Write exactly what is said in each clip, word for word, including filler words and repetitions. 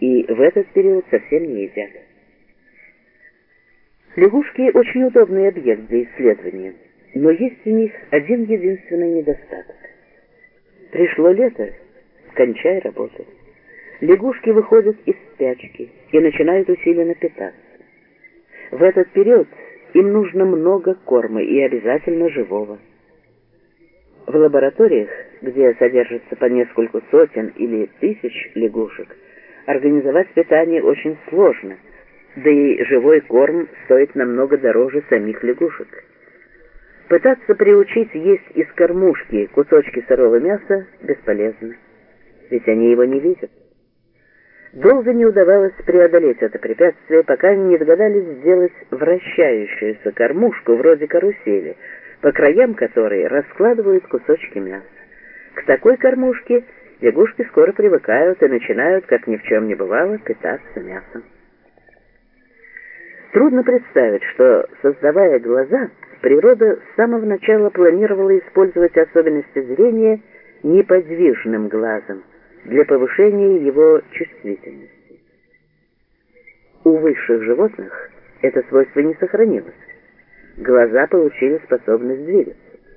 и в этот период совсем не едят. Лягушки очень удобный объект для исследования, но есть у них один единственный недостаток. Пришло лето, кончай работу. Лягушки выходят из спячки и начинают усиленно питаться. В этот период им нужно много корма и обязательно живого. В лабораториях, где содержится по нескольку сотен или тысяч лягушек, организовать питание очень сложно, да и живой корм стоит намного дороже самих лягушек. Пытаться приучить есть из кормушки кусочки сырого мяса бесполезно, ведь они его не видят. Долго не удавалось преодолеть это препятствие, пока не догадались сделать вращающуюся кормушку вроде карусели, по краям которой раскладывают кусочки мяса. К такой кормушке лягушки скоро привыкают и начинают, как ни в чем не бывало, питаться мясом. Трудно представить, что, создавая глаза, природа с самого начала планировала использовать особенности зрения неподвижным глазом для повышения его чувствительности. У высших животных это свойство не сохранилось. Глаза получили способность двигаться.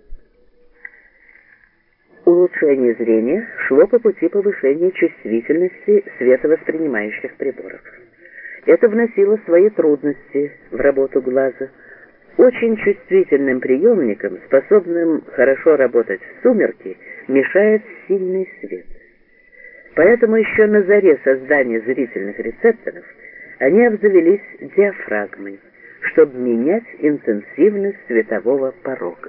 Улучшение зрения шло по пути повышения чувствительности световоспринимающих приборов. Это вносило свои трудности в работу глаза. Очень чувствительным приемникам, способным хорошо работать в сумерки, мешает сильный свет. Поэтому еще на заре создания зрительных рецепторов они обзавелись диафрагмой, чтобы менять интенсивность светового порога.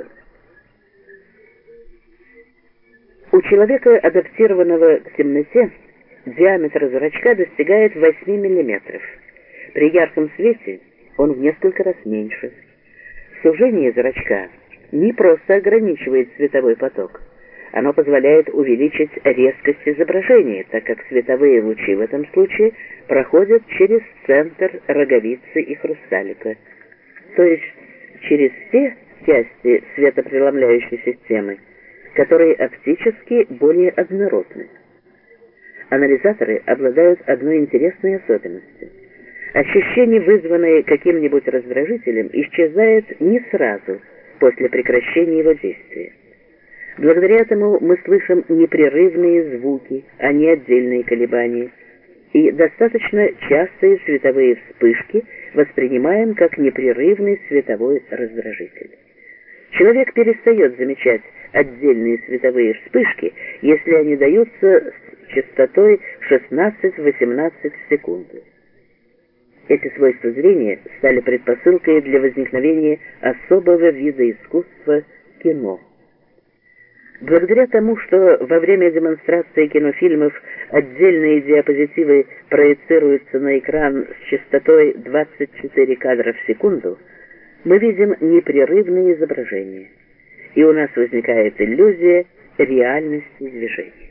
У человека, адаптированного к темноте, диаметр зрачка достигает восьми миллиметров. При ярком свете он в несколько раз меньше. Сужение зрачка не просто ограничивает световой поток, оно позволяет увеличить резкость изображения, так как световые лучи в этом случае проходят через центр роговицы и хрусталика, то есть через те части светопреломляющей системы, которые оптически более однородны. Анализаторы обладают одной интересной особенностью. Ощущение, вызванное каким-нибудь раздражителем, исчезает не сразу после прекращения его действия. Благодаря этому мы слышим непрерывные звуки, а не отдельные колебания, и достаточно частые световые вспышки воспринимаем как непрерывный световой раздражитель. Человек перестает замечать отдельные световые вспышки, если они даются с частотой шестнадцать-восемнадцать в секунду. Эти свойства зрения стали предпосылкой для возникновения особого вида искусства – кино. Благодаря тому, что во время демонстрации кинофильмов отдельные диапозитивы проецируются на экран с частотой двадцать четыре кадра в секунду, мы видим непрерывные изображения, и у нас возникает иллюзия реальности движения.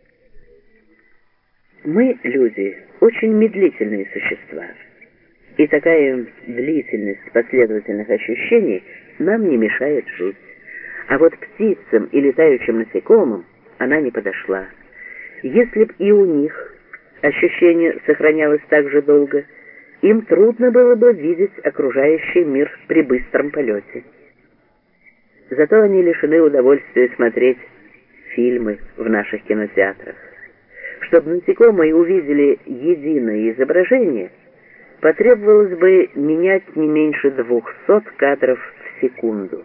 Мы, люди, очень медлительные существа, и такая длительность последовательных ощущений нам не мешает жить. А вот птицам и летающим насекомым она не подошла. Если б и у них ощущение сохранялось так же долго, им трудно было бы видеть окружающий мир при быстром полете. Зато они лишены удовольствия смотреть фильмы в наших кинотеатрах. Чтобы насекомые увидели единое изображение, потребовалось бы менять не меньше двухсот кадров в секунду.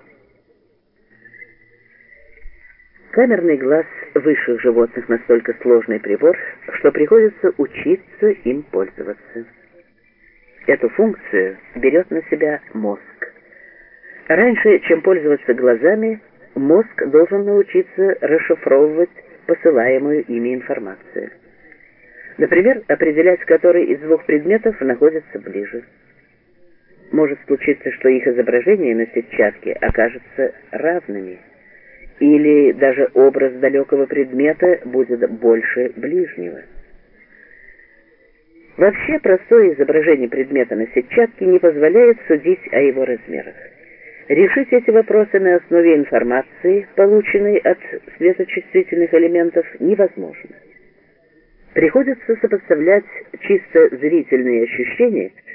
Камерный глаз высших животных настолько сложный прибор, что приходится учиться им пользоваться. Эту функцию берет на себя мозг. Раньше, чем пользоваться глазами, мозг должен научиться расшифровывать посылаемую ими информацию. Например, определять, который из двух предметов находится ближе. Может случиться, что их изображение на сетчатке окажется равными, или даже образ далекого предмета будет больше ближнего. Вообще, простое изображение предмета на сетчатке не позволяет судить о его размерах. Решить эти вопросы на основе информации, полученной от светочувствительных элементов, невозможно. Приходится сопоставлять чисто зрительные ощущения